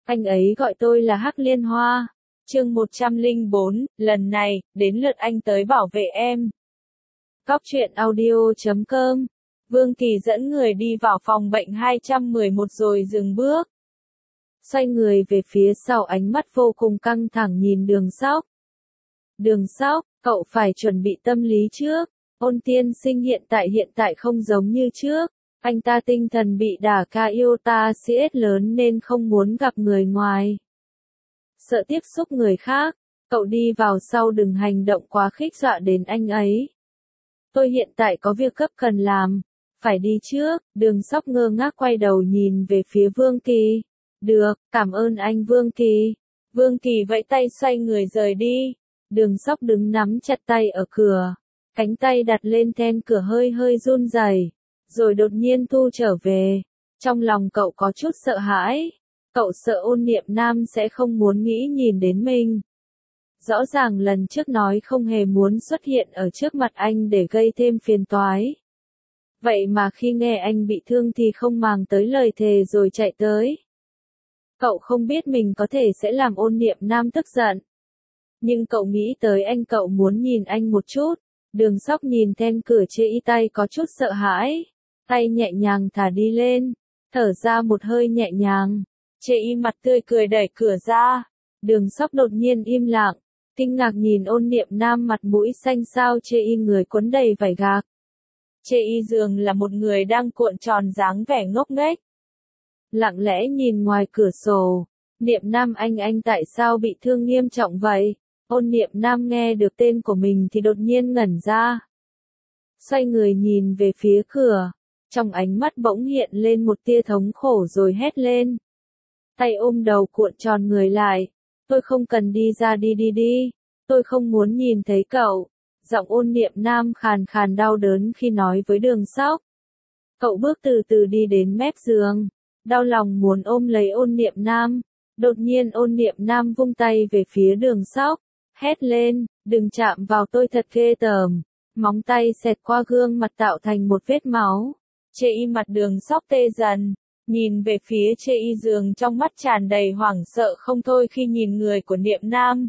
Anh ấy gọi tôi là Hắc Liên Hoa. Chương 104, lần này, đến lượt anh tới bảo vệ em. Cóc truyện audio.com. Vương Kỳ dẫn người đi vào phòng bệnh 211 rồi dừng bước. Xoay người về phía sau, ánh mắt vô cùng căng thẳng nhìn Đường Sóc. Đường Sóc, cậu phải chuẩn bị tâm lý trước. Ôn tiên sinh hiện tại không giống như trước. Anh ta tinh thần bị đả iota CS lớn nên không muốn gặp người ngoài. Sợ tiếp xúc người khác, cậu đi vào sau, đừng hành động quá khích dọa đến anh ấy. Tôi hiện tại có việc cấp cần làm, phải đi trước. Đường Sóc ngơ ngác quay đầu nhìn về phía Vương Kỳ. Được, cảm ơn anh Vương Kỳ. Vương Kỳ vẫy tay xoay người rời đi. Đường Sóc đứng nắm chặt tay ở cửa, cánh tay đặt lên then cửa hơi hơi run rẩy, rồi đột nhiên thu trở về. Trong lòng cậu có chút sợ hãi. Cậu sợ Ôn Niệm Nam sẽ không muốn nghĩ nhìn đến mình. Rõ ràng lần trước nói không hề muốn xuất hiện ở trước mặt anh để gây thêm phiền toái. Vậy mà khi nghe anh bị thương thì không màng tới lời thề rồi chạy tới. Cậu không biết mình có thể sẽ làm Ôn Niệm Nam tức giận. Nhưng cậu nghĩ tới anh, cậu muốn nhìn anh một chút. Đường Sóc nhìn then cửa chê y, tay có chút sợ hãi. Tay nhẹ nhàng thả đi lên, thở ra một hơi nhẹ nhàng. Chê y mặt tươi cười đẩy cửa ra. Đường Sóc đột nhiên im lặng, kinh ngạc nhìn Ôn Niệm Nam mặt mũi xanh xao. Chê y người quấn đầy vải gạc. Chê y dường là một người đang cuộn tròn dáng vẻ ngốc nghếch, lặng lẽ nhìn ngoài cửa sổ. Niệm Nam anh tại sao bị thương nghiêm trọng vậy? Ôn Niệm Nam nghe được tên của mình thì đột nhiên ngẩn ra. Xoay người nhìn về phía cửa, trong ánh mắt bỗng hiện lên một tia thống khổ rồi hét lên. Tay ôm đầu cuộn tròn người lại. Tôi không cần đi ra, đi. Tôi không muốn nhìn thấy cậu. Giọng Ôn Niệm Nam khàn khàn đau đớn khi nói với Đường Sóc. Cậu bước từ từ đi đến mép giường, đau lòng muốn ôm lấy Ôn Niệm Nam. Đột nhiên Ôn Niệm Nam vung tay về phía Đường Sóc, hét lên, đừng chạm vào tôi, thật ghê tởm. Móng tay xẹt qua gương mặt tạo thành một vết máu. Chê y mặt Đường Sóc tê dần, nhìn về phía chê y giường, trong mắt tràn đầy hoảng sợ không thôi khi nhìn người của Niệm Nam.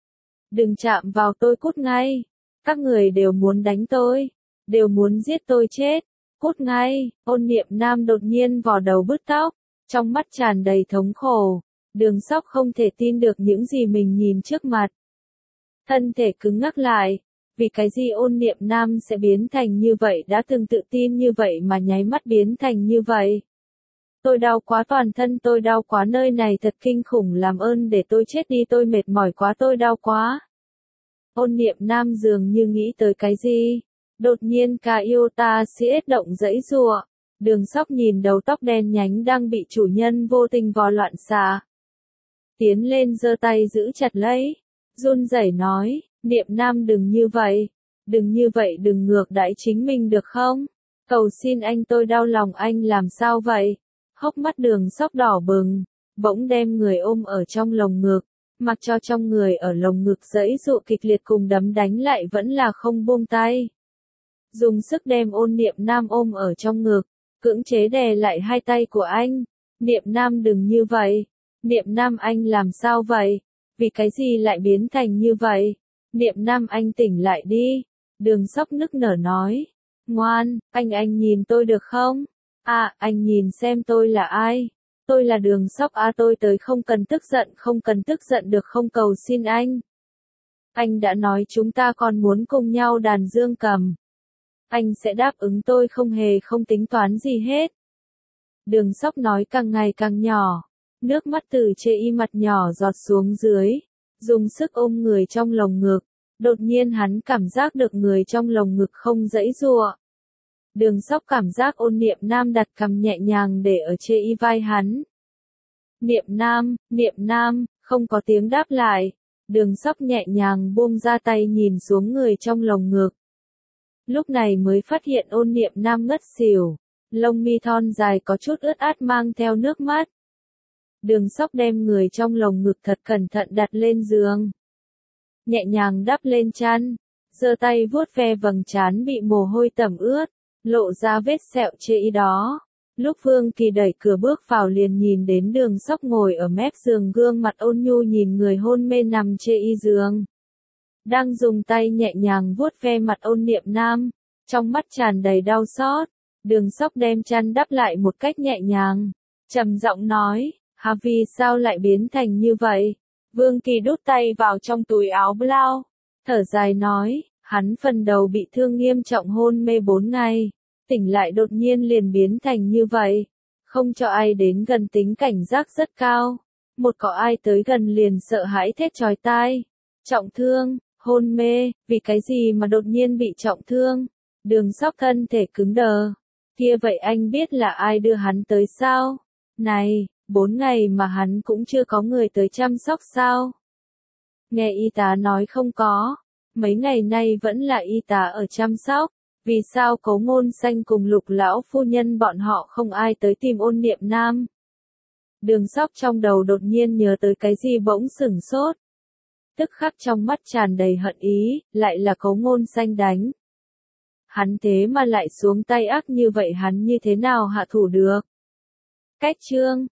Đừng chạm vào tôi, cút ngay. Các người đều muốn đánh tôi, đều muốn giết tôi chết. Cút ngay. Ôn Niệm Nam đột nhiên vò đầu bứt tóc, trong mắt tràn đầy thống khổ. Đường Sóc không thể tin được những gì mình nhìn trước mặt. Thân thể cứng ngắc lại. Vì cái gì Ôn Niệm Nam sẽ biến thành như vậy, đã từng tự tin như vậy mà nháy mắt biến thành như vậy. Tôi đau quá, toàn thân tôi đau quá, nơi này thật kinh khủng, làm ơn để tôi chết đi, tôi mệt mỏi quá, tôi đau quá. Ôn Niệm Nam dường như nghĩ tới cái gì. Đột nhiên iota CS động dãy giụa. Đường Sóc nhìn đầu tóc đen nhánh đang bị chủ nhân vô tình vò loạn xạ. Tiến lên giơ tay giữ chặt lấy. Run rẩy nói, Niệm Nam đừng như vậy. Đừng như vậy, đừng ngược đãi chính mình được không? Cầu xin anh, tôi đau lòng anh, làm sao vậy? Hốc mắt Đường Sóc đỏ bừng, bỗng đem người ôm ở trong lồng ngực. Mặc cho trong người ở lồng ngực giãy giụa kịch liệt cùng đấm đánh lại vẫn là không buông tay. Dùng sức đem Ôn Niệm Nam ôm ở trong ngực, cưỡng chế đè lại hai tay của anh. Niệm Nam đừng như vậy. Niệm Nam anh làm sao vậy? Vì cái gì lại biến thành như vậy? Niệm Nam anh tỉnh lại đi. Đường Sóc nức nở nói. Ngoan, anh nhìn tôi được không? À, anh nhìn xem tôi là ai? Tôi là Đường Sóc à, tôi tới, không cần tức giận được không, cầu xin anh. Anh đã nói chúng ta còn muốn cùng nhau đàn dương cầm. Anh sẽ đáp ứng tôi không tính toán gì hết. Đường Sóc nói càng ngày càng nhỏ. Nước mắt từ chê y mặt nhỏ giọt xuống dưới. Dùng sức ôm người trong lồng ngực. Đột nhiên hắn cảm giác được người trong lồng ngực không giãy giụa. Đường Sóc cảm giác Ôn Niệm Nam đặt cằm nhẹ nhàng để ở chê y vai hắn. Niệm Nam, không có tiếng đáp lại. Đường Sóc nhẹ nhàng buông ra tay nhìn xuống người trong lồng ngực. Lúc này mới phát hiện Ôn Niệm Nam ngất xỉu. Lông mi thon dài có chút ướt át mang theo nước mắt. Đường Sóc đem người trong lồng ngực thật cẩn thận đặt lên giường. Nhẹ nhàng đắp lên chăn. Giơ tay vuốt ve vầng trán bị mồ hôi tẩm ướt. Lộ ra vết sẹo chê y đó. Lúc Vương Kỳ đẩy cửa bước vào liền nhìn đến Đường Sóc ngồi ở mép giường gương mặt ôn nhu nhìn người hôn mê nằm trên y giường. Đang dùng tay nhẹ nhàng vuốt ve mặt Ôn Niệm Nam, trong mắt tràn đầy đau xót. Đường Sóc đem chăn đắp lại một cách nhẹ nhàng, trầm giọng nói, Hà vì sao lại biến thành như vậy? Vương Kỳ đút tay vào trong túi áo blau, thở dài nói, hắn phần đầu bị thương nghiêm trọng hôn mê 4 ngày, tỉnh lại đột nhiên liền biến thành như vậy, không cho ai đến gần tính cảnh giác rất cao, một có ai tới gần liền sợ hãi thét chói tai. Trọng thương, hôn mê, vì cái gì mà đột nhiên bị trọng thương? Đường Sóc thân thể cứng đờ. Kia vậy anh biết là ai đưa hắn tới sao? Này, 4 ngày mà hắn cũng chưa có người tới chăm sóc sao? Nghe y tá nói không có, mấy ngày nay vẫn là y tá ở chăm sóc, vì sao Cố Ngôn Xanh cùng Lục lão phu nhân bọn họ không ai tới tìm Ôn Niệm Nam? Đường Sóc trong đầu đột nhiên nhớ tới cái gì bỗng sửng sốt. Tức khắc trong mắt tràn đầy hận ý, lại là Cố Ngôn Xanh đánh. Hắn thế mà lại xuống tay ác như vậy hắn như thế nào hạ thủ được? Cách chương